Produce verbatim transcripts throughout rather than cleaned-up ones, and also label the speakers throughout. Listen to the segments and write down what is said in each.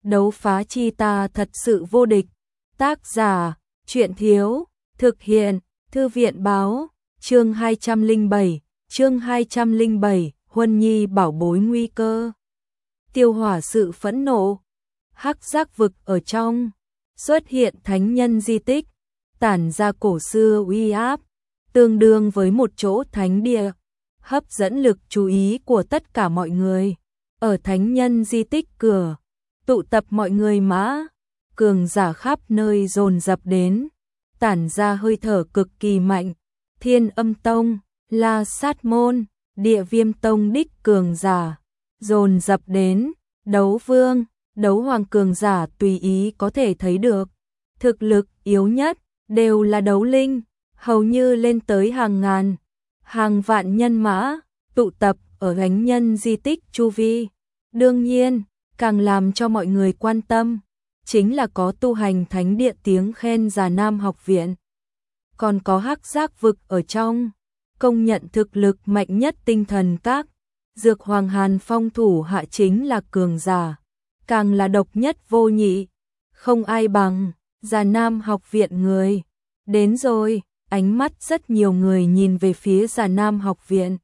Speaker 1: đấu phá chi ta thật sự vô địch. Tác giả, truyện thiếu, thực hiện, thư viện báo, chương hai trăm lẻ bảy, chương hai trăm lẻ bảy, Huân Nhi bảo bối nguy cơ. Tiêu hỏa sự phẫn nộ, hắc giác vực ở trong, xuất hiện thánh nhân di tích, tản ra cổ xưa uy áp, tương đương với một chỗ thánh địa, hấp dẫn lực chú ý của tất cả mọi người. Ở thánh nhân di tích cửa, tụ tập mọi người mã, cường giả khắp nơi dồn dập đến, tản ra hơi thở cực kỳ mạnh. Thiên Âm Tông, La Sát Môn, Địa Viêm Tông đích cường giả dồn dập đến, Đấu Vương, Đấu Hoàng cường giả tùy ý có thể thấy được. Thực lực yếu nhất đều là đấu linh, hầu như lên tới hàng ngàn, hàng vạn nhân mã tụ tập ở thánh nhân di tích chu vi. Đương nhiên, càng làm cho mọi người quan tâm chính là có tu hành thánh địa tiếng khen Già Nam học viện, còn có hắc giác vực ở trong, công nhận thực lực mạnh nhất tinh thần các. Dược Hoàng Hàn Phong thủ hạ chính là cường giả, càng là độc nhất vô nhị, không ai bằng. Già Nam học viện người đến rồi. Ánh mắt rất nhiều người nhìn về phía Già Nam học viện,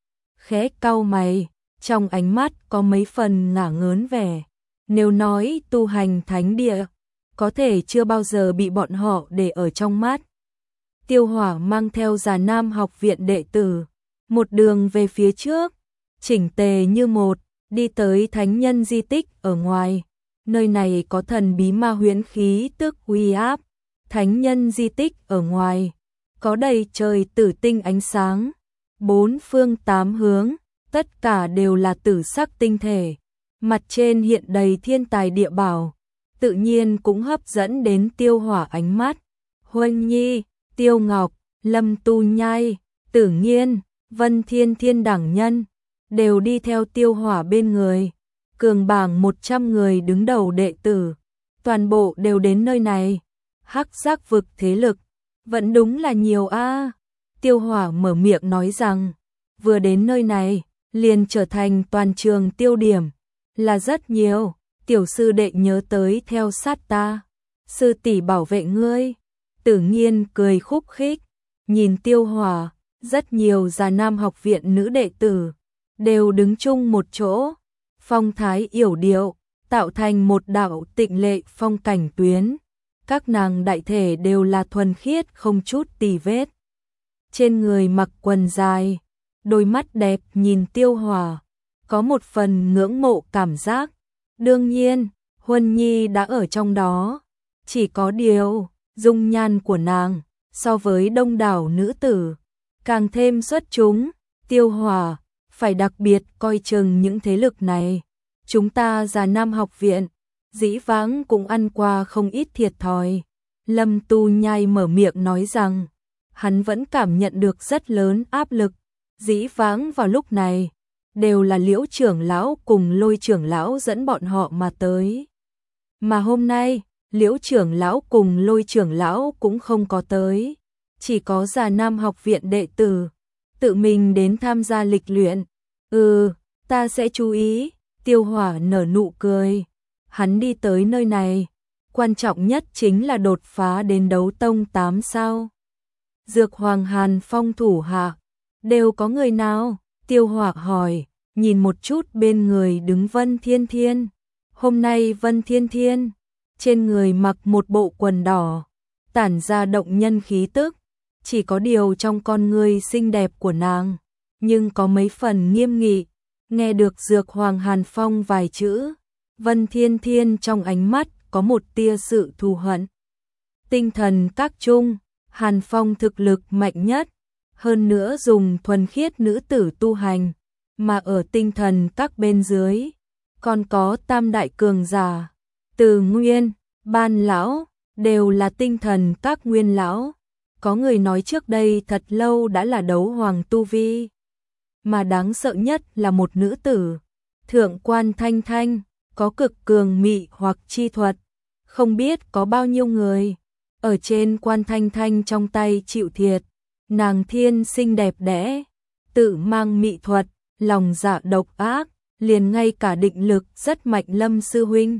Speaker 1: khẽ cau mày, trong ánh mắt có mấy phần ngả ngớn vẻ. Nếu nói tu hành thánh địa, có thể chưa bao giờ bị bọn họ để ở trong mắt. Tiêu Hỏa mang theo Già Nam học viện đệ tử, một đường về phía trước, chỉnh tề như một, đi tới thánh nhân di tích ở ngoài. Nơi này có thần bí ma huyễn khí tức uy áp. Thánh nhân di tích ở ngoài có đầy trời tử tinh ánh sáng, bốn phương tám hướng, tất cả đều là tử sắc tinh thể, mặt trên hiện đầy thiên tài địa bảo, tự nhiên cũng hấp dẫn đến Tiêu Hỏa ánh mắt. Huân Nhi, Tiêu Ngọc, Lâm Tu Nhai, Tử Nghiên, Vân Thiên Thiên đẳng nhân đều đi theo Tiêu Hỏa bên người. Cường bảng một trăm người đứng đầu đệ tử, toàn bộ đều đến nơi này. Hắc giác vực thế lực vẫn đúng là nhiều a. À. Tiêu Hỏa mở miệng nói rằng, vừa đến nơi này, liền trở thành toàn trường tiêu điểm, là rất nhiều. Tiểu sư đệ nhớ tới theo sát ta, sư tỷ bảo vệ ngươi. Tử Nghiên cười khúc khích, nhìn Tiêu Hỏa, rất nhiều Già Nam học viện nữ đệ tử đều đứng chung một chỗ, phong thái yểu điệu, tạo thành một đạo tịnh lệ phong cảnh tuyến. Các nàng đại thể đều là thuần khiết không chút tì vết. Trên người mặc quần dài, đôi mắt đẹp nhìn Tiêu Hỏa, có một phần ngưỡng mộ cảm giác. Đương nhiên, Huân Nhi đã ở trong đó. Chỉ có điều, dung nhan của nàng, so với đông đảo nữ tử, càng thêm xuất chúng. Tiêu Hỏa phải đặc biệt coi chừng những thế lực này. Chúng ta Già Nam học viện dĩ vãng cũng ăn qua không ít thiệt thòi. Lâm Tu Nhai mở miệng nói rằng, hắn vẫn cảm nhận được rất lớn áp lực. Dĩ vãng vào lúc này, đều là Liễu trưởng lão cùng Lôi trưởng lão dẫn bọn họ mà tới. Mà hôm nay, Liễu trưởng lão cùng Lôi trưởng lão cũng không có tới. Chỉ có Già Nam học viện đệ tử tự mình đến tham gia lịch luyện. Ừ, ta sẽ chú ý. Tiêu Hỏa nở nụ cười. Hắn đi tới nơi này, quan trọng nhất chính là đột phá đến đấu tông tám sao. Dược Hoàng Hàn Phong thủ hạ, đều có người nào? Tiêu Hỏa hỏi, nhìn một chút bên người đứng Vân Thiên Thiên. Hôm nay Vân Thiên Thiên, trên người mặc một bộ quần đỏ, tản ra động nhân khí tức. Chỉ có điều trong con người xinh đẹp của nàng, nhưng có mấy phần nghiêm nghị. Nghe được Dược Hoàng Hàn Phong vài chữ, Vân Thiên Thiên trong ánh mắt có một tia sự thù hận. Tinh thần các trung, Hàn Phong thực lực mạnh nhất, hơn nữa dùng thuần khiết nữ tử tu hành, mà ở tinh thần các bên dưới, còn có tam đại cường giả, Từ Nguyên, Ban Lão, đều là tinh thần các nguyên lão. Có người nói trước đây thật lâu đã là đấu hoàng tu vi. Mà đáng sợ nhất là một nữ tử, Thượng Quan Thanh Thanh, có cực cường mị hoặc chi thuật. Không biết có bao nhiêu người ở trên Quan Thanh Thanh trong tay chịu thiệt. Nàng thiên sinh đẹp đẽ, tự mang mị thuật, lòng dạ độc ác, liền ngay cả định lực rất mạnh Lâm sư huynh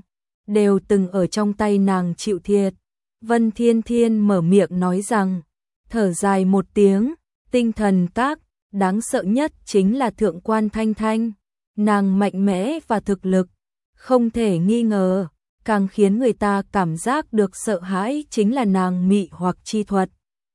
Speaker 1: đều từng ở trong tay nàng chịu thiệt. Vân Thiên Thiên mở miệng nói rằng, thở dài một tiếng, tinh thần các, đáng sợ nhất chính là thượng quan Thanh Thanh. Nàng mạnh mẽ và thực lực, không thể nghi ngờ, càng khiến người ta cảm giác được sợ hãi chính là nàng mị hoặc chi thuật.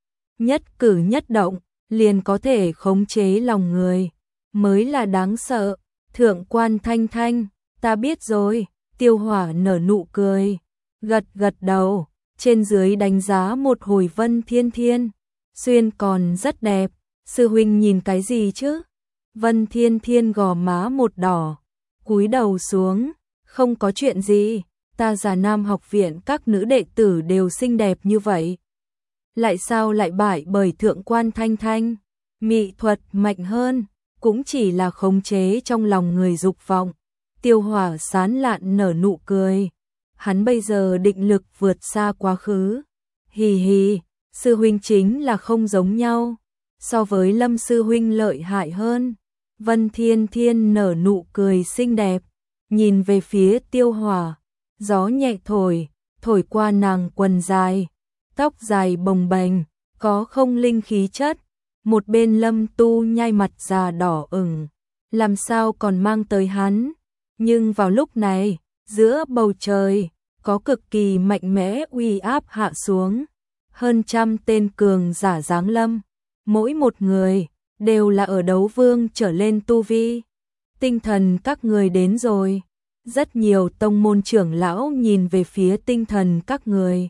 Speaker 1: Nhất cử nhất động, liền có thể khống chế lòng người, mới là đáng sợ. Thượng quan Thanh Thanh, ta biết rồi, Tiêu Hỏa nở nụ cười, gật gật đầu, trên dưới đánh giá một hồi Vân Thiên Thiên, xuyên còn rất đẹp, sư huynh nhìn cái gì chứ? Vân Thiên Thiên gò má một đỏ, cúi đầu xuống, không có chuyện gì, ta Già Nam học viện các nữ đệ tử đều xinh đẹp như vậy. Lại sao lại bại bởi thượng quan Thanh Thanh? Mị thuật mạnh hơn, cũng chỉ là khống chế trong lòng người dục vọng. Tiêu Hỏa sán lạn nở nụ cười, hắn bây giờ định lực vượt xa quá khứ. Hì hì, sư huynh chính là không giống nhau, so với Lâm sư huynh lợi hại hơn. Vân Thiên Thiên nở nụ cười xinh đẹp, nhìn về phía Tiêu Hỏa, gió nhẹ thổi, thổi qua nàng quần dài, tóc dài bồng bềnh, có không linh khí chất. Một bên Lâm Tu nhai mặt già đỏ ửng, làm sao còn mang tới hắn. Nhưng vào lúc này, giữa bầu trời, có cực kỳ mạnh mẽ uy áp hạ xuống. Hơn trăm tên cường giả giáng lâm, mỗi một người đều là ở đấu vương trở lên tu vi. Tinh thần các người đến rồi. Rất nhiều tông môn trưởng lão nhìn về phía tinh thần các người,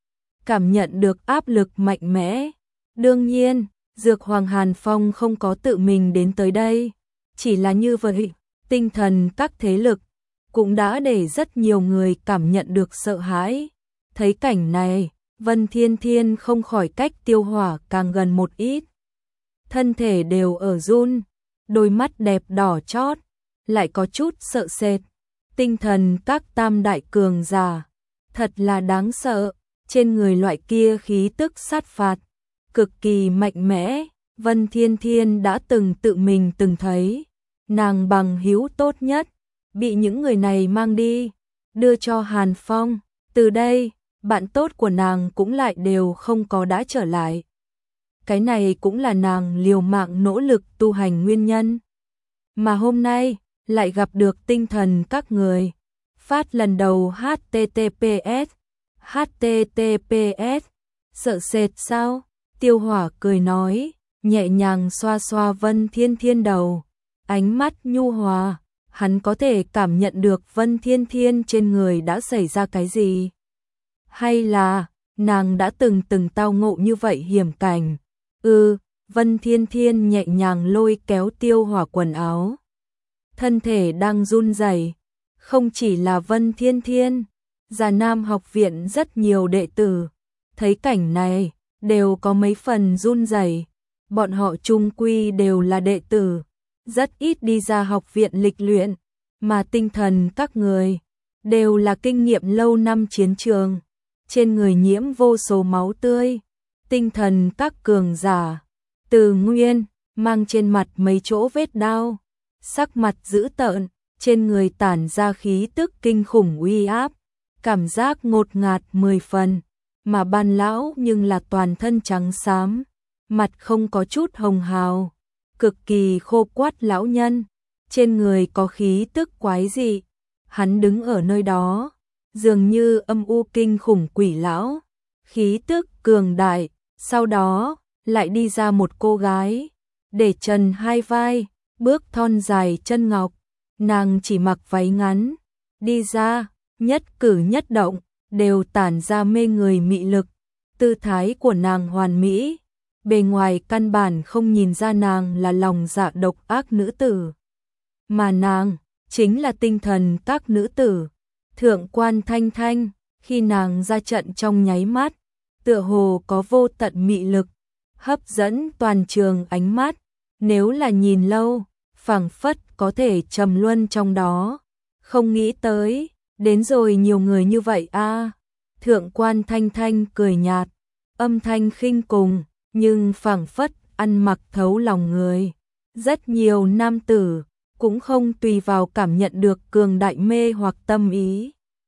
Speaker 1: cảm nhận được áp lực mạnh mẽ. Đương nhiên, Dược Hoàng Hàn Phong không có tự mình đến tới đây, chỉ là như vậy, tinh thần các thế lực cũng đã để rất nhiều người cảm nhận được sợ hãi. Thấy cảnh này, Vân Thiên Thiên không khỏi cách Tiêu Hỏa càng gần một ít. Thân thể đều ở run, đôi mắt đẹp đỏ chót, lại có chút sợ sệt. Tinh thần các tam đại cường giả, thật là đáng sợ, trên người loại kia khí tức sát phạt, cực kỳ mạnh mẽ. Vân Thiên Thiên đã từng tự mình từng thấy, nàng bằng hữu tốt nhất, bị những người này mang đi, đưa cho Hàn Phong. Từ đây, bạn tốt của nàng cũng lại đều không có đã trở lại. Cái này cũng là nàng liều mạng nỗ lực tu hành nguyên nhân. Mà hôm nay, lại gặp được tinh thần các người. Phát lần đầu H T T P S. H T T P S. Sợ sệt sao? Tiêu Hỏa cười nói, nhẹ nhàng xoa xoa Vân Thiên Thiên đầu. Ánh mắt nhu hòa, hắn có thể cảm nhận được Vân Thiên Thiên trên người đã xảy ra cái gì. Hay là, nàng đã từng từng tao ngộ như vậy hiểm cảnh. Ừ, Vân Thiên Thiên nhẹ nhàng lôi kéo Tiêu Hỏa quần áo. Thân thể đang run rẩy, không chỉ là Vân Thiên Thiên, Già Nam học viện rất nhiều đệ tử, thấy cảnh này, đều có mấy phần run rẩy. Bọn họ chung quy đều là đệ tử, rất ít đi ra học viện lịch luyện, mà tinh thần các người, đều là kinh nghiệm lâu năm chiến trường, trên người nhiễm vô số máu tươi. Tinh thần các cường giả, Từ Nguyên, mang trên mặt mấy chỗ vết đao, sắc mặt dữ tợn, trên người tản ra khí tức kinh khủng uy áp, cảm giác ngột ngạt mười phần, mà Ban lão nhưng là toàn thân trắng xám, mặt không có chút hồng hào, cực kỳ khô quắt lão nhân, trên người có khí tức quái dị. Hắn đứng ở nơi đó, dường như âm u kinh khủng quỷ lão, khí tức cường đại. Sau đó, lại đi ra một cô gái, để trần hai vai, bước thon dài chân ngọc, nàng chỉ mặc váy ngắn, đi ra, nhất cử nhất động, đều tản ra mê người mị lực. Tư thái của nàng hoàn mỹ, bề ngoài căn bản không nhìn ra nàng là lòng dạ độc ác nữ tử. Mà nàng, chính là tinh thần các nữ tử. Thượng quan Thanh Thanh, khi nàng ra trận trong nháy mắt, tựa hồ có vô tận mị lực, hấp dẫn toàn trường ánh mắt. Nếu là nhìn lâu, phảng phất có thể trầm luân trong đó. Không nghĩ tới, đến rồi nhiều người như vậy a. À. Thượng quan Thanh Thanh cười nhạt, âm thanh khinh cùng, nhưng phảng phất ăn mặc thấu lòng người. Rất nhiều nam tử cũng không tùy vào cảm nhận được cường đại mê hoặc tâm ý.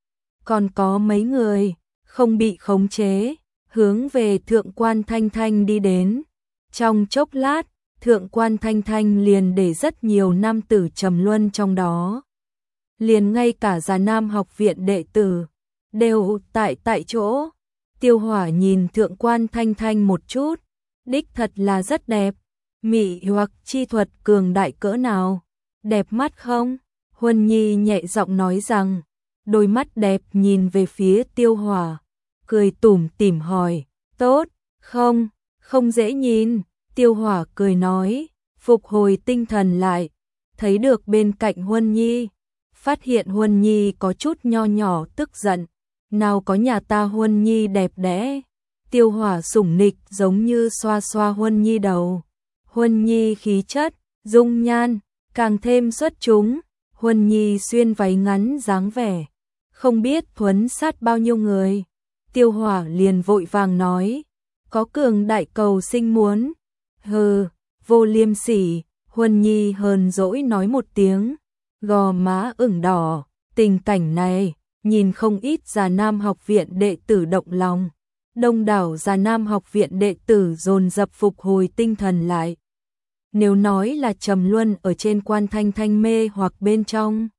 Speaker 1: còn có mấy người không bị khống chế, hướng về Thượng quan Thanh Thanh đi đến. Trong chốc lát, Thượng quan Thanh Thanh liền để rất nhiều nam tử trầm luân trong đó. Liền ngay cả Già Nam học viện đệ tử đều tại tại chỗ. Tiêu Hỏa nhìn Thượng quan Thanh Thanh một chút, đích thật là rất đẹp, mị hoặc chi thuật cường đại cỡ nào, đẹp mắt không? Huân Nhi nhẹ giọng nói rằng, đôi mắt đẹp nhìn về phía Tiêu Hỏa, cười tủm tỉm hỏi, tốt, không, không dễ nhìn. Tiêu Hỏa cười nói, phục hồi tinh thần lại, thấy được bên cạnh Huân Nhi, phát hiện Huân Nhi có chút nho nhỏ tức giận, nào có nhà ta Huân Nhi đẹp đẽ. Tiêu Hỏa sủng nịch giống như xoa xoa Huân Nhi đầu. Huân Nhi khí chất, dung nhan, càng thêm xuất chúng. Huân Nhi xuyên váy ngắn dáng vẻ, không biết thuấn sát bao nhiêu người. Tiêu Hỏa liền vội vàng nói, có cường đại cầu sinh muốn. Hừ, vô liêm sỉ. Huân Nhi hờn dỗi nói một tiếng, gò má ửng đỏ. Tình cảnh này, nhìn không ít Già Nam học viện đệ tử động lòng. Đông đảo Già Nam học viện đệ tử dồn dập phục hồi tinh thần lại. Nếu nói là trầm luân ở trên quan Thanh Thanh mê hoặc bên trong,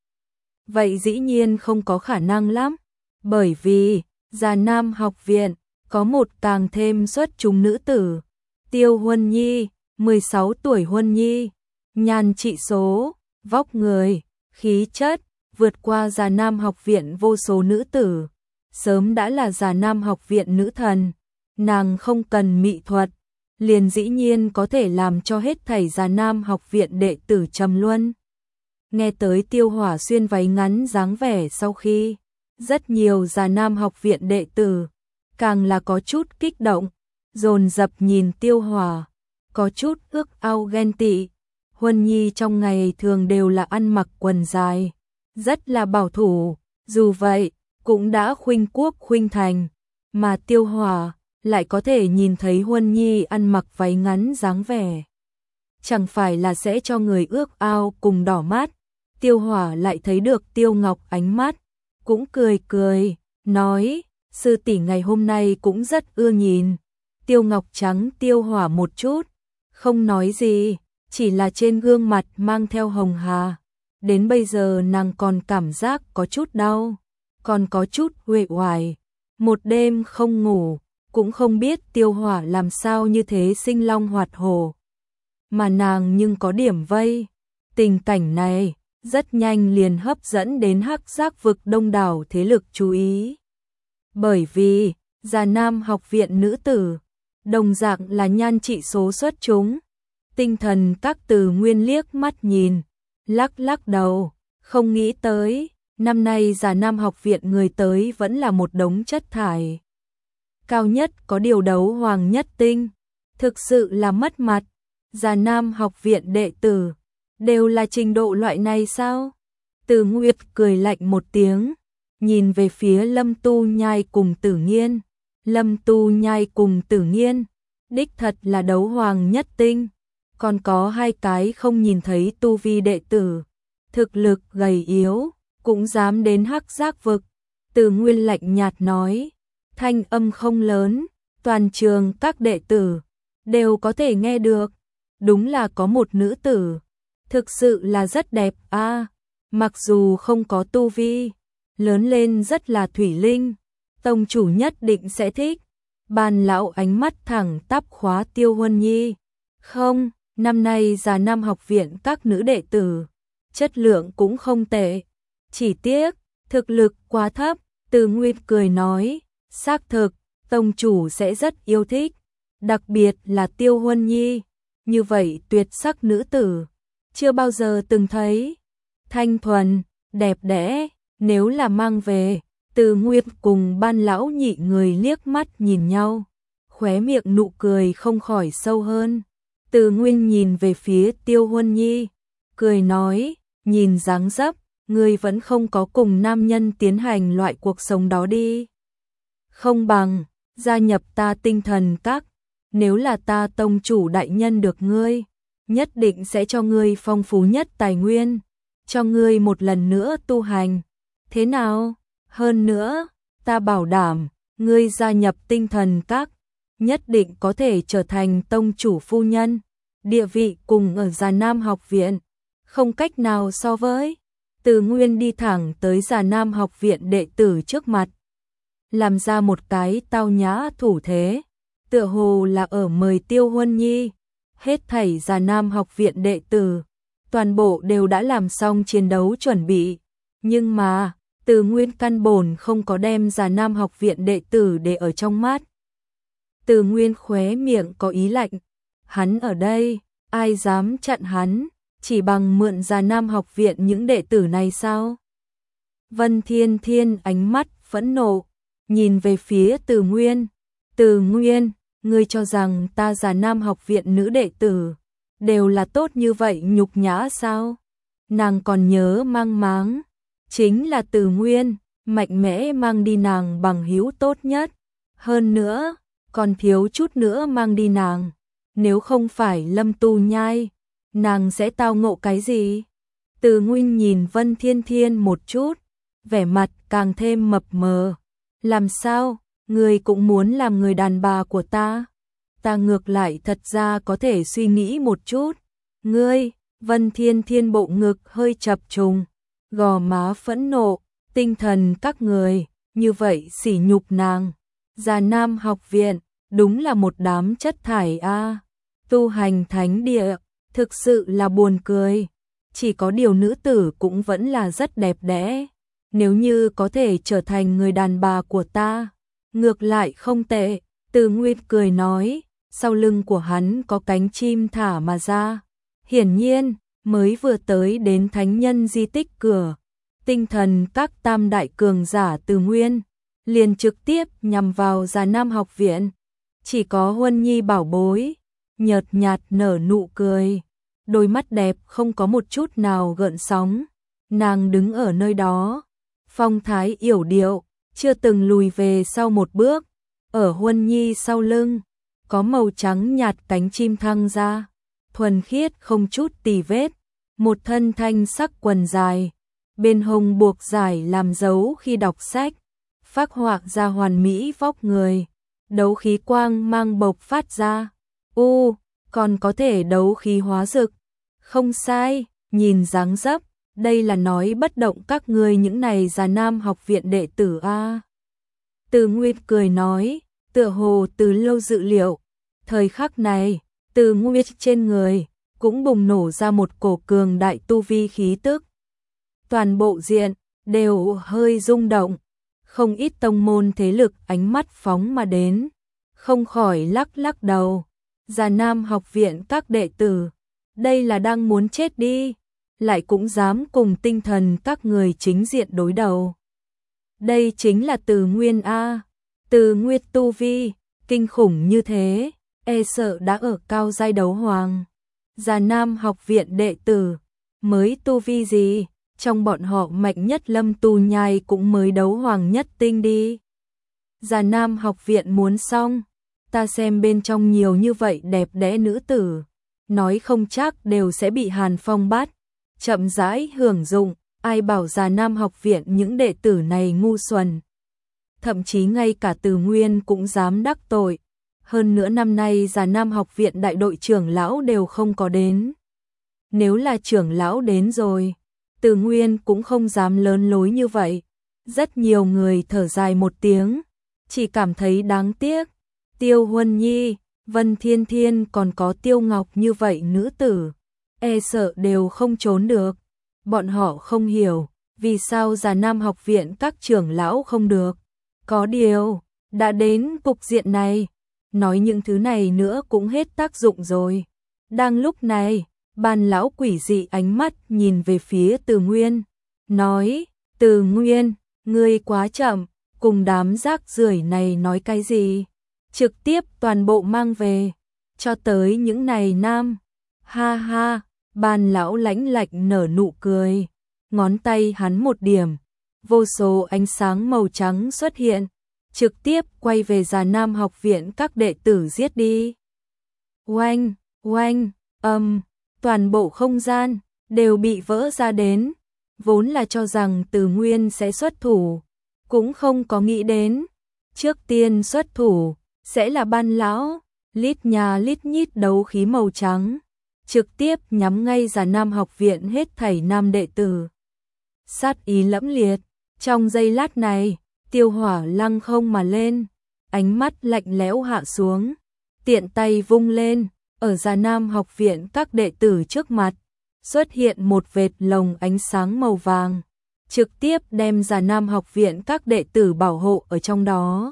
Speaker 1: vậy dĩ nhiên không có khả năng lắm. Bởi vì, Già Nam học viện có một càng thêm xuất chúng nữ tử. Tiêu Huân Nhi, mười sáu tuổi Huân Nhi, nhan trị số, vóc người, khí chất, vượt qua Già Nam học viện vô số nữ tử. Sớm đã là Già Nam học viện nữ thần, nàng không cần mỹ thuật, liền dĩ nhiên có thể làm cho hết thảy Già Nam học viện đệ tử trầm luân. Nghe tới Tiêu Hỏa xuyên váy ngắn dáng vẻ sau khi, rất nhiều Già Nam học viện đệ tử, càng là có chút kích động, dồn dập nhìn Tiêu Hỏa, có chút ước ao ghen tị. Huân Nhi trong ngày thường đều là ăn mặc quần dài, rất là bảo thủ, dù vậy, cũng đã khuynh quốc khuynh thành, mà Tiêu Hỏa lại có thể nhìn thấy Huân Nhi ăn mặc váy ngắn dáng vẻ. Chẳng phải là sẽ cho người ước ao cùng đỏ mắt. Tiêu Hỏa lại thấy được Tiêu Ngọc ánh mắt, cũng cười cười, nói, sư tỷ ngày hôm nay cũng rất ưa nhìn. Tiêu Ngọc trắng Tiêu Hỏa một chút, không nói gì, chỉ là trên gương mặt mang theo hồng hà. Đến bây giờ nàng còn cảm giác có chút đau, còn có chút uể oải. Một đêm không ngủ, cũng không biết Tiêu Hỏa làm sao như thế sinh long hoạt hổ. Mà nàng nhưng có điểm vây. Tình cảnh này rất nhanh liền hấp dẫn đến Hắc Giác vực đông đảo thế lực chú ý. Bởi vì, Già Nam học viện nữ tử, đồng dạng là nhan trị số xuất chúng. Tinh thần các từ nguyên liếc mắt nhìn, lắc lắc đầu, không nghĩ tới, năm nay Già Nam học viện người tới vẫn là một đống chất thải. Cao nhất có điều đấu hoàng nhất tinh, thực sự là mất mặt. Già Nam học viện đệ tử, đều là trình độ loại này sao? Từ Nguyệt cười lạnh một tiếng, nhìn về phía Lâm Tu Nhai cùng Tử Nghiên. Lâm Tu Nhai cùng Tử Nghiên, đích thật là đấu hoàng nhất tinh, còn có hai cái không nhìn thấy tu vi đệ tử, thực lực gầy yếu, cũng dám đến Hắc Giác vực. Từ Nguyên lạnh nhạt nói, thanh âm không lớn, toàn trường các đệ tử đều có thể nghe được. Đúng là có một nữ tử, thực sự là rất đẹp a, à, mặc dù không có tu vi, lớn lên rất là thủy linh, tông chủ nhất định sẽ thích. Bàn lão ánh mắt thẳng tắp khóa Tiêu Huân Nhi. Không, năm nay Già Nam học viện các nữ đệ tử, chất lượng cũng không tệ, chỉ tiếc, thực lực quá thấp. Từ Nguyên cười nói, xác thực, tông chủ sẽ rất yêu thích, đặc biệt là Tiêu Huân Nhi, như vậy tuyệt sắc nữ tử, chưa bao giờ từng thấy. Thanh thuần, đẹp đẽ, nếu là mang về. Từ Nguyên cùng Ban lão nhị người liếc mắt nhìn nhau, khóe miệng nụ cười không khỏi sâu hơn. Từ Nguyên nhìn về phía Tiêu Huân Nhi, cười nói, nhìn dáng dấp, ngươi vẫn không có cùng nam nhân tiến hành loại cuộc sống đó đi. Không bằng, gia nhập ta tinh thần các, nếu là ta tông chủ đại nhân được ngươi, nhất định sẽ cho ngươi phong phú nhất tài nguyên, cho ngươi một lần nữa tu hành. Thế nào? Hơn nữa, ta bảo đảm, ngươi gia nhập Tinh Thần Các, nhất định có thể trở thành tông chủ phu nhân, địa vị cùng ở Già Nam học viện, không cách nào so với. Từ Nguyên đi thẳng tới Già Nam học viện đệ tử trước mặt, làm ra một cái tao nhã thủ thế, tựa hồ là ở mời Tiêu Huân Nhi. Hết thảy Già Nam học viện đệ tử, toàn bộ đều đã làm xong chiến đấu chuẩn bị, nhưng mà Từ Nguyên căn bổn không có đem Già Nam học viện đệ tử để ở trong mắt. Từ Nguyên khóe miệng có ý lạnh, hắn ở đây, ai dám chặn hắn, chỉ bằng mượn Già Nam học viện những đệ tử này sao? Vân Thiên Thiên ánh mắt phẫn nộ, nhìn về phía Từ Nguyên. Từ Nguyên, ngươi cho rằng ta Già Nam học viện nữ đệ tử đều là tốt như vậy nhục nhã sao? Nàng còn nhớ mang máng, chính là Từ Nguyên mạnh mẽ mang đi nàng bằng hữu tốt nhất, hơn nữa còn thiếu chút nữa mang đi nàng, nếu không phải Lâm Tu Nhai, nàng sẽ tao ngộ cái gì? Từ Nguyên nhìn Vân Thiên Thiên một chút, vẻ mặt càng thêm mập mờ. Làm sao, ngươi cũng muốn làm người đàn bà của ta? Ta ngược lại thật ra có thể suy nghĩ một chút. Ngươi, Vân Thiên Thiên bộ ngực hơi chập trùng, gò má phẫn nộ, Tinh Thần Các người, như vậy sỉ nhục nàng. Già Nam học viện, đúng là một đám chất thải a. Tu hành thánh địa, thực sự là buồn cười. Chỉ có điều nữ tử cũng vẫn là rất đẹp đẽ. Nếu như có thể trở thành người đàn bà của ta, ngược lại không tệ. Từ Nguyên cười nói, sau lưng của hắn có cánh chim thả mà ra. Hiển nhiên, mới vừa tới đến thánh nhân di tích cửa, Tinh Thần Các tam đại cường giả Từ Nguyên, liền trực tiếp nhằm vào Già Nam học viện. Chỉ có Huân Nhi bảo bối, nhợt nhạt nở nụ cười, đôi mắt đẹp không có một chút nào gợn sóng. Nàng đứng ở nơi đó, phong thái yểu điệu, chưa từng lùi về sau một bước. Ở Huân Nhi sau lưng, có màu trắng nhạt cánh chim thăng ra, thuần khiết không chút tì vết, một thân thanh sắc quần dài, bên hông buộc dài làm dấu khi đọc sách, phác họa ra hoàn mỹ vóc người, đấu khí quang mang bộc phát ra. U, còn có thể đấu khí hóa dực. Không sai, nhìn dáng dấp, đây là nói bất động các ngươi những này Già Nam học viện đệ tử a. Từ Nguyên cười nói, tựa hồ từ lâu dự liệu. Thời khắc này, Từ Nguyên trên người cũng bùng nổ ra một cổ cường đại tu vi khí tức. Toàn bộ diện đều hơi rung động, không ít tông môn thế lực ánh mắt phóng mà đến, không khỏi lắc lắc đầu. Già Nam học viện các đệ tử, đây là đang muốn chết đi, lại cũng dám cùng Tinh Thần Các người chính diện đối đầu. Đây chính là Từ Nguyên a. Từ Nguyên tu vi kinh khủng như thế, e sợ đã ở cao giai đấu hoàng. Già Nam học viện đệ tử mới tu vi gì, trong bọn họ mạnh nhất Lâm Tu Nhai cũng mới đấu hoàng nhất tinh đi. Già Nam học viện muốn xong, ta xem bên trong nhiều như vậy đẹp đẽ nữ tử, nói không chắc đều sẽ bị Hàn Phong bắt, chậm rãi hưởng dụng. Ai bảo Già Nam học viện những đệ tử này ngu xuẩn, thậm chí ngay cả Từ Nguyên cũng dám đắc tội. Hơn nữa năm nay Già Nam học viện đại đội trưởng lão đều không có đến. Nếu là trưởng lão đến rồi, Từ Nguyên cũng không dám lớn lối như vậy. Rất nhiều người thở dài một tiếng, chỉ cảm thấy đáng tiếc. Tiêu Huân Nhi, Vân Thiên Thiên còn có Tiêu Ngọc như vậy nữ tử, e sợ đều không trốn được. Bọn họ không hiểu, vì sao Già Nam học viện các trưởng lão không được. Có điều, đã đến cục diện này, nói những thứ này nữa cũng hết tác dụng rồi. Đang lúc này, Ban lão quỷ dị ánh mắt nhìn về phía Từ Nguyên, nói, Từ Nguyên, ngươi quá chậm, cùng đám rác rưởi này nói cái gì? Trực tiếp toàn bộ mang về, cho tới những này nam. Ha ha, Ban lão lãnh lạnh nở nụ cười, ngón tay hắn một điểm, vô số ánh sáng màu trắng xuất hiện, trực tiếp quay về Già Nam học viện các đệ tử giết đi. Oanh, oanh, âm, toàn bộ không gian đều bị vỡ ra đến, vốn là cho rằng Từ Nguyên sẽ xuất thủ, cũng không có nghĩ đến. Trước tiên xuất thủ, sẽ là Ban lão, lít nhà lít nhít đấu khí màu trắng, trực tiếp nhắm ngay Già Nam học viện hết thảy nam đệ tử. Sát ý lẫm liệt, trong giây lát này, Tiêu Hỏa lăng không mà lên, ánh mắt lạnh lẽo hạ xuống, tiện tay vung lên, ở Già Nam học viện các đệ tử trước mặt, xuất hiện một vệt lồng ánh sáng màu vàng, trực tiếp đem Già Nam học viện các đệ tử bảo hộ ở trong đó.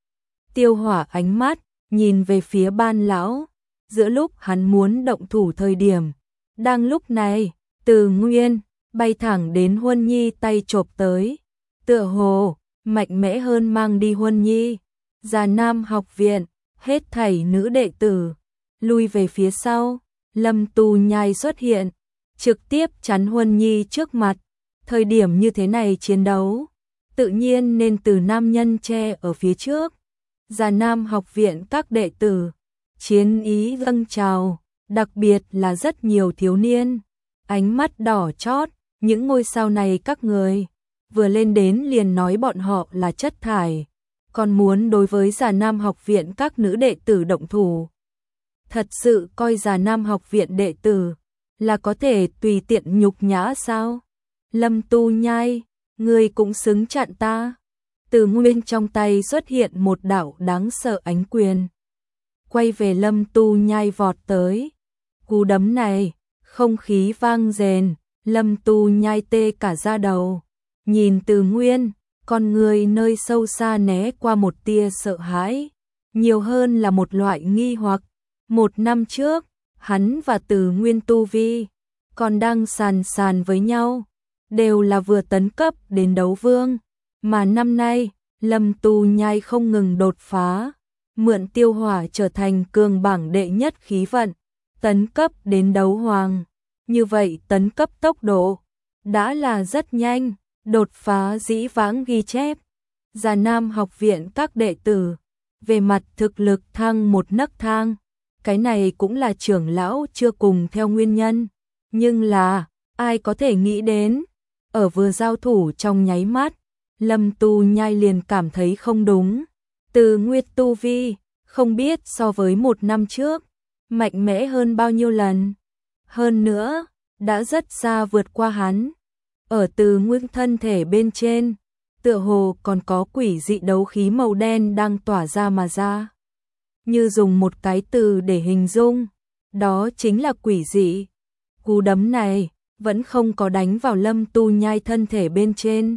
Speaker 1: Tiêu Hỏa ánh mắt nhìn về phía Ban lão, giữa lúc hắn muốn động thủ thời điểm, đang lúc này, Từ Nguyên bay thẳng đến Huân Nhi tay chộp tới, tựa hồ mạnh mẽ hơn mang đi Huân Nhi. Già Nam học viện, hết thảy nữ đệ tử lui về phía sau, Lâm Tu Nhai xuất hiện, trực tiếp chắn Huân Nhi trước mặt. Thời điểm như thế này chiến đấu, tự nhiên nên từ nam nhân che ở phía trước. Già Nam học viện các đệ tử, chiến ý dâng trào, đặc biệt là rất nhiều thiếu niên, ánh mắt đỏ chót, những ngôi sao này các người, vừa lên đến liền nói bọn họ là chất thải, còn muốn đối với Già Nam học viện các nữ đệ tử động thủ. Thật sự coi Già Nam học viện đệ tử là có thể tùy tiện nhục nhã sao? Lâm Tu Nhai, ngươi cũng xứng chặn ta. Từ Nguyên trong tay xuất hiện một đạo đáng sợ ánh quyền, quay về Lâm Tu Nhai vọt tới. Cú đấm này, không khí vang rền, Lâm Tu Nhai tê cả da đầu. Nhìn Từ Nguyên, con người nơi sâu xa né qua một tia sợ hãi, nhiều hơn là một loại nghi hoặc. Một năm trước, hắn và Từ Nguyên tu vi còn đang sàn sàn với nhau, đều là vừa tấn cấp đến đấu vương, mà năm nay, Lâm Tu Nhai không ngừng đột phá, mượn Tiêu Hỏa trở thành cường bảng đệ nhất khí vận, tấn cấp đến đấu hoàng. Như vậy tấn cấp tốc độ đã là rất nhanh, đột phá dĩ vãng ghi chép. Già Nam học viện các đệ tử, về mặt thực lực thăng một nấc thang, cái này cũng là trưởng lão chưa cùng theo nguyên nhân, nhưng là ai có thể nghĩ đến, ở vừa giao thủ trong nháy mắt, Lâm Tu Nhai liền cảm thấy không đúng. Từ Nguyệt tu vi, không biết so với một năm trước, mạnh mẽ hơn bao nhiêu lần. Hơn nữa, đã rất xa vượt qua hắn. Ở Từ Nguyên thân thể bên trên, tựa hồ còn có quỷ dị đấu khí màu đen đang tỏa ra mà ra. Như dùng một cái từ để hình dung, đó chính là quỷ dị. Cú đấm này vẫn không có đánh vào Lâm Tu Nhai thân thể bên trên.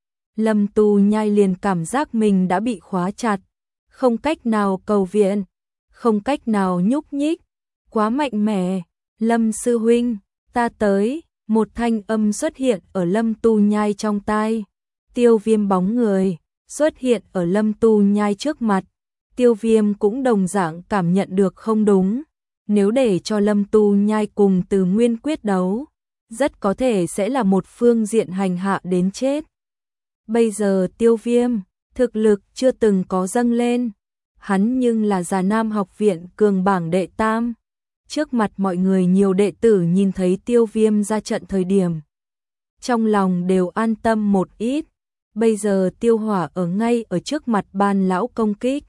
Speaker 1: Lâm Tu Nhai liền cảm giác mình đã bị khóa chặt, không cách nào cầu viện, không cách nào nhúc nhích, quá mạnh mẽ. Lâm sư huynh, ta tới, một thanh âm xuất hiện ở Lâm Tu Nhai trong tai. Tiêu Viêm bóng người xuất hiện ở Lâm Tu Nhai trước mặt. Tiêu Viêm cũng đồng dạng cảm nhận được không đúng, nếu để cho Lâm Tu Nhai cùng Từ Nguyên quyết đấu, rất có thể sẽ là một phương diện hành hạ đến chết. Bây giờ Tiêu Viêm, thực lực chưa từng có dâng lên, hắn nhưng là Già Nam học viện cường bảng đệ tam. Trước mặt mọi người nhiều đệ tử nhìn thấy Tiêu Viêm ra trận thời điểm, trong lòng đều an tâm một ít. Bây giờ Tiêu Hỏa ở ngay ở trước mặt Ban lão công kích,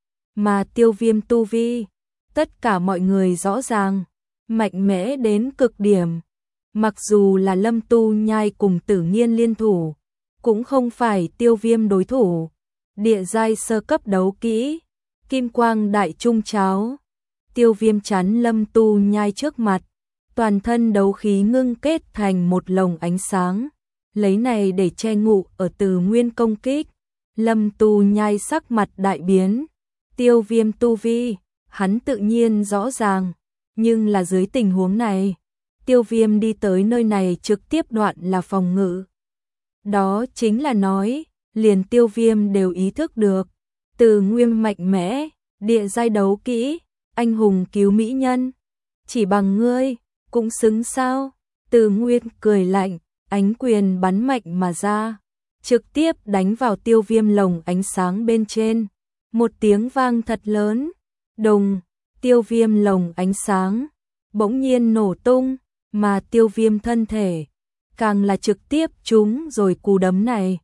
Speaker 1: mà Tiêu Viêm tu vi, tất cả mọi người rõ ràng, mạnh mẽ đến cực điểm. Mặc dù là Lâm Tu Nhai cùng Tử Nghiên liên thủ, cũng không phải Tiêu Viêm đối thủ. Địa giai sơ cấp đấu kỹ, Kim Quang Đại Trung Cháo. Tiêu Viêm chắn Lâm Tu Nhai trước mặt, toàn thân đấu khí ngưng kết thành một lồng ánh sáng, lấy này để che ngụ ở Từ Nguyên công kích. Lâm Tu Nhai sắc mặt đại biến. Tiêu Viêm tu vi, hắn tự nhiên rõ ràng, nhưng là dưới tình huống này, Tiêu Viêm đi tới nơi này trực tiếp đoạn là phòng ngự. Đó chính là nói, liền Tiêu Viêm đều ý thức được, Từ Nguyên mạnh mẽ, địa giai đấu kỹ, anh hùng cứu mỹ nhân, chỉ bằng ngươi, cũng xứng sao? Từ Nguyên cười lạnh, ánh quyền bắn mạnh mà ra, trực tiếp đánh vào Tiêu Viêm lồng ánh sáng bên trên. Một tiếng vang thật lớn, đùng, Tiêu Viêm lồng ánh sáng bỗng nhiên nổ tung, mà Tiêu Viêm thân thể càng là trực tiếp trúng rồi cú đấm này.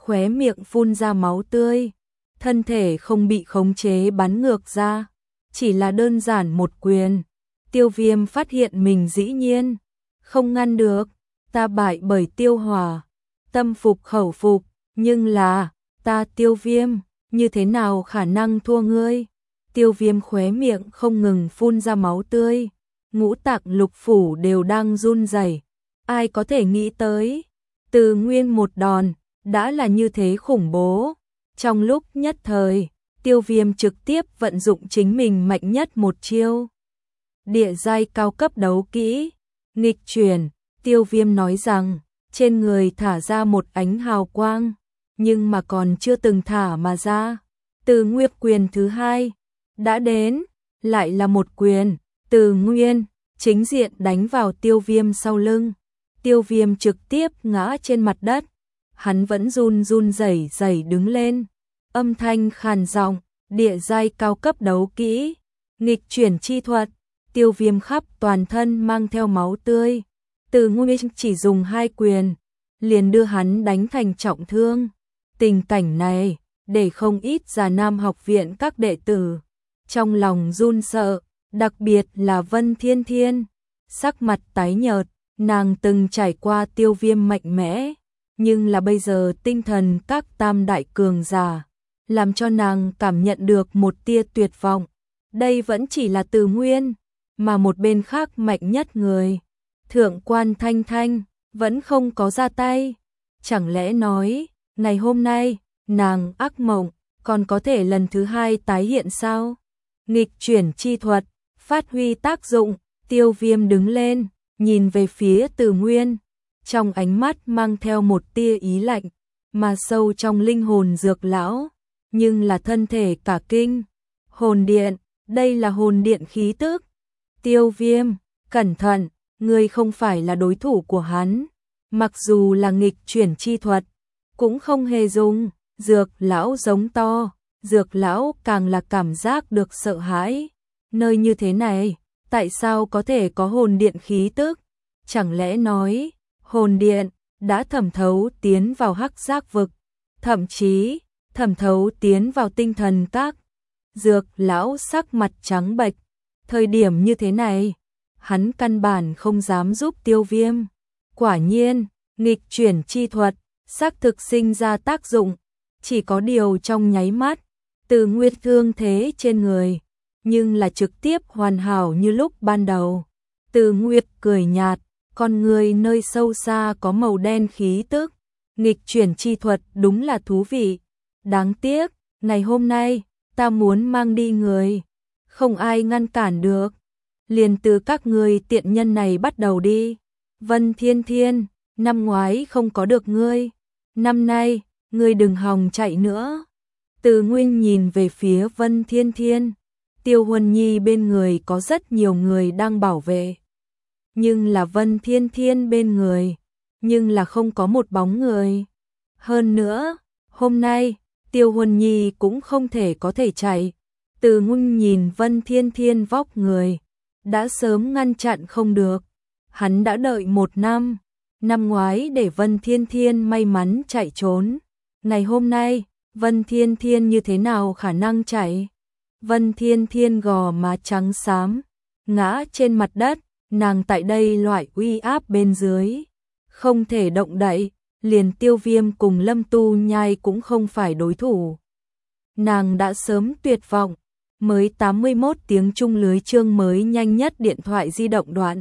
Speaker 1: khóe miệng phun ra máu tươi, thân thể không bị khống chế bắn ngược ra, chỉ là đơn giản một quyền. Tiêu Viêm phát hiện mình dĩ nhiên không ngăn được, ta bại bởi Tiêu Hòa, tâm phục khẩu phục, nhưng là, ta Tiêu Viêm, như thế nào khả năng thua ngươi? Tiêu Viêm khóe miệng không ngừng phun ra máu tươi, ngũ tạng lục phủ đều đang run rẩy. Ai có thể nghĩ tới, Từ Nguyên một đòn đã là như thế khủng bố. Trong lúc nhất thời, Tiêu Viêm trực tiếp vận dụng chính mình mạnh nhất một chiêu. Địa giai cao cấp đấu kỹ, nghịch chuyển. Tiêu Viêm nói rằng, trên người thả ra một ánh hào quang, nhưng mà còn chưa từng thả mà ra. Từ Nguyệt quyền thứ hai đã đến, lại là một quyền, Từ Nguyên chính diện đánh vào Tiêu Viêm sau lưng. Tiêu Viêm trực tiếp ngã trên mặt đất, hắn vẫn run run rẩy rẩy đứng lên, âm thanh khàn giọng, địa giai cao cấp đấu kỹ, nghịch chuyển chi thuật. Tiêu Viêm khắp toàn thân mang theo máu tươi, Từ Nguyên chỉ dùng hai quyền, liền đưa hắn đánh thành trọng thương. Tình cảnh này, để không ít già nam học viện các đệ tử trong lòng run sợ, đặc biệt là Vân Thiên Thiên, sắc mặt tái nhợt, nàng từng trải qua Tiêu Viêm mạnh mẽ, nhưng là bây giờ tinh thần các tam đại cường giả, làm cho nàng cảm nhận được một tia tuyệt vọng. Đây vẫn chỉ là Từ Nguyên, mà một bên khác mạnh nhất người, Thượng quan Thanh Thanh, vẫn không có ra tay. Chẳng lẽ nói, ngày hôm nay, nàng ác mộng, còn có thể lần thứ hai tái hiện sao? Nghịch chuyển chi thuật, phát huy tác dụng, Tiêu Viêm đứng lên, nhìn về phía Từ Nguyên, trong ánh mắt mang theo một tia ý lạnh, mà sâu trong linh hồn Dược lão, nhưng là thân thể cả kinh. Hồn điện, đây là hồn điện khí tức. Tiêu Viêm, cẩn thận, ngươi không phải là đối thủ của hắn. Mặc dù là nghịch chuyển chi thuật, cũng không hề dùng. Dược lão giống to, Dược lão càng là cảm giác được sợ hãi. Nơi như thế này, tại sao có thể có hồn điện khí tức? Chẳng lẽ nói, hồn điện đã thẩm thấu tiến vào hắc giác vực, thậm chí thẩm thấu tiến vào tinh thần các. Dược lão sắc mặt trắng bệch, thời điểm như thế này, hắn căn bản không dám giúp Tiêu Viêm. Quả nhiên, nghịch chuyển chi thuật, xác thực sinh ra tác dụng, chỉ có điều trong nháy mắt, Từ Nguyệt thương thế trên người, nhưng là trực tiếp hoàn hảo như lúc ban đầu. Từ Nguyệt cười nhạt, con người nơi sâu xa có màu đen khí tức, nghịch chuyển chi thuật đúng là thú vị. Đáng tiếc, ngày hôm nay, ta muốn mang đi người, không ai ngăn cản được. Liền từ các người tiện nhân này bắt đầu đi. Vân Thiên Thiên, năm ngoái không có được ngươi, năm nay, ngươi đừng hòng chạy nữa. Từ Nguyên nhìn về phía Vân Thiên Thiên, Tiêu Huân Nhi bên người có rất nhiều người đang bảo vệ. Nhưng là Vân Thiên Thiên bên người, nhưng là không có một bóng người. Hơn nữa, hôm nay, Tiêu Huân Nhi cũng không thể có thể chạy. Từ Nguyên nhìn Vân Thiên Thiên vóc người, đã sớm ngăn chặn không được. Hắn đã đợi một năm, năm ngoái để Vân Thiên Thiên may mắn chạy trốn. Ngày hôm nay, Vân Thiên Thiên như thế nào khả năng chạy? Vân Thiên Thiên gò má trắng xám, ngã trên mặt đất, nàng tại đây loại uy áp bên dưới, không thể động đậy, liền Tiêu Viêm cùng Lâm Tu Nhai cũng không phải đối thủ. Nàng đã sớm tuyệt vọng, mới tám mươi mốt tiếng chung lưới chương mới nhanh nhất điện thoại di động đoạn.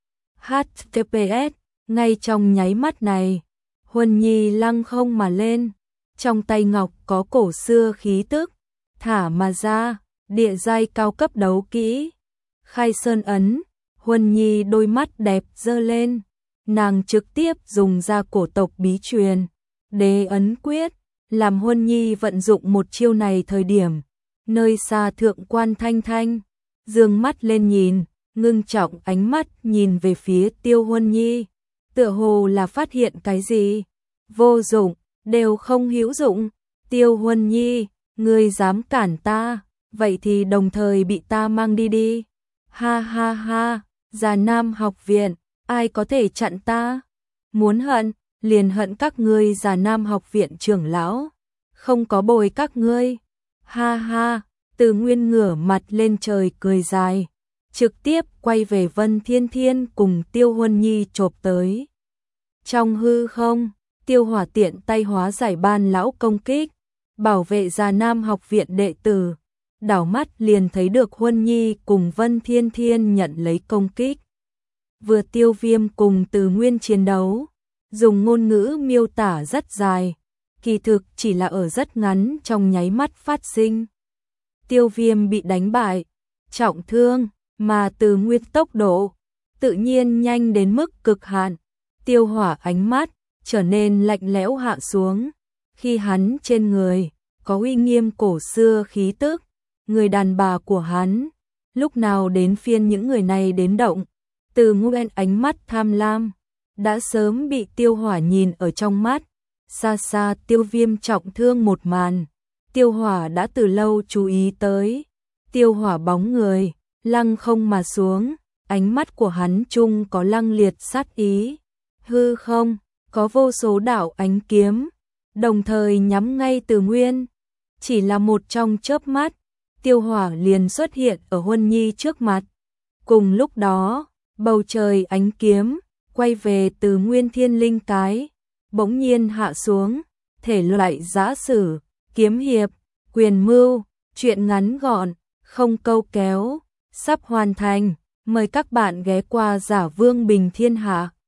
Speaker 1: hát tê pê ét, ngay trong nháy mắt này, Huân Nhi lăng không mà lên, trong tay ngọc có cổ xưa khí tức, thả mà ra, địa giai cao cấp đấu kỹ. Khai sơn ấn, Huân Nhi đôi mắt đẹp dơ lên, nàng trực tiếp dùng ra cổ tộc bí truyền, đế ấn quyết, làm Huân Nhi vận dụng một chiêu này thời điểm. Nơi xa Thượng quan Thanh Thanh, dương mắt lên nhìn, ngưng trọng ánh mắt nhìn về phía Tiêu Huân Nhi, tựa hồ là phát hiện cái gì. Vô dụng, đều không hữu dụng. Tiêu Huân Nhi, ngươi dám cản ta, vậy thì đồng thời bị ta mang đi đi. Ha ha ha, già nam học viện, ai có thể chặn ta? Muốn hận, liền hận các ngươi Già Nam học viện trưởng lão, không có bồi các ngươi. Ha ha, Từ Nguyên ngửa mặt lên trời cười dài, trực tiếp quay về Vân Thiên Thiên cùng Tiêu Huân Nhi chộp tới. Trong hư không, Tiêu Hỏa tiện tay hóa giải ban lão công kích, bảo vệ Già Nam học viện đệ tử, đảo mắt liền thấy được Huân Nhi cùng Vân Thiên Thiên nhận lấy công kích. Vừa Tiêu Viêm cùng Từ Nguyên chiến đấu, dùng ngôn ngữ miêu tả rất dài, kỳ thực chỉ là ở rất ngắn trong nháy mắt phát sinh. Tiêu Viêm bị đánh bại, trọng thương, mà Từ Nguyên tốc độ tự nhiên nhanh đến mức cực hạn. Tiêu Hỏa ánh mắt trở nên lạnh lẽo hạ xuống, khi hắn trên người có uy nghiêm cổ xưa khí tức, người đàn bà của hắn lúc nào đến phiên những người này đến động. Từ Nguyên ánh mắt tham lam đã sớm bị Tiêu Hỏa nhìn ở trong mắt. Xa xa Tiêu Viêm trọng thương một màn, Tiêu Hỏa đã từ lâu chú ý tới. Tiêu Hỏa bóng người lăng không mà xuống, ánh mắt của hắn chung có lăng liệt sát ý. Hư không có vô số đạo ánh kiếm, đồng thời nhắm ngay Từ Nguyên. Chỉ là một trong chớp mắt, Tiêu Hỏa liền xuất hiện ở Huân Nhi trước mặt. Cùng lúc đó, bầu trời ánh kiếm quay về Từ Nguyên thiên linh cái, bỗng nhiên hạ xuống, thể loại giã sử, kiếm hiệp, quyền mưu, truyện ngắn gọn, không câu kéo, sắp hoàn thành. Mời các bạn ghé qua Giả Vương Bình Thiên Hạ.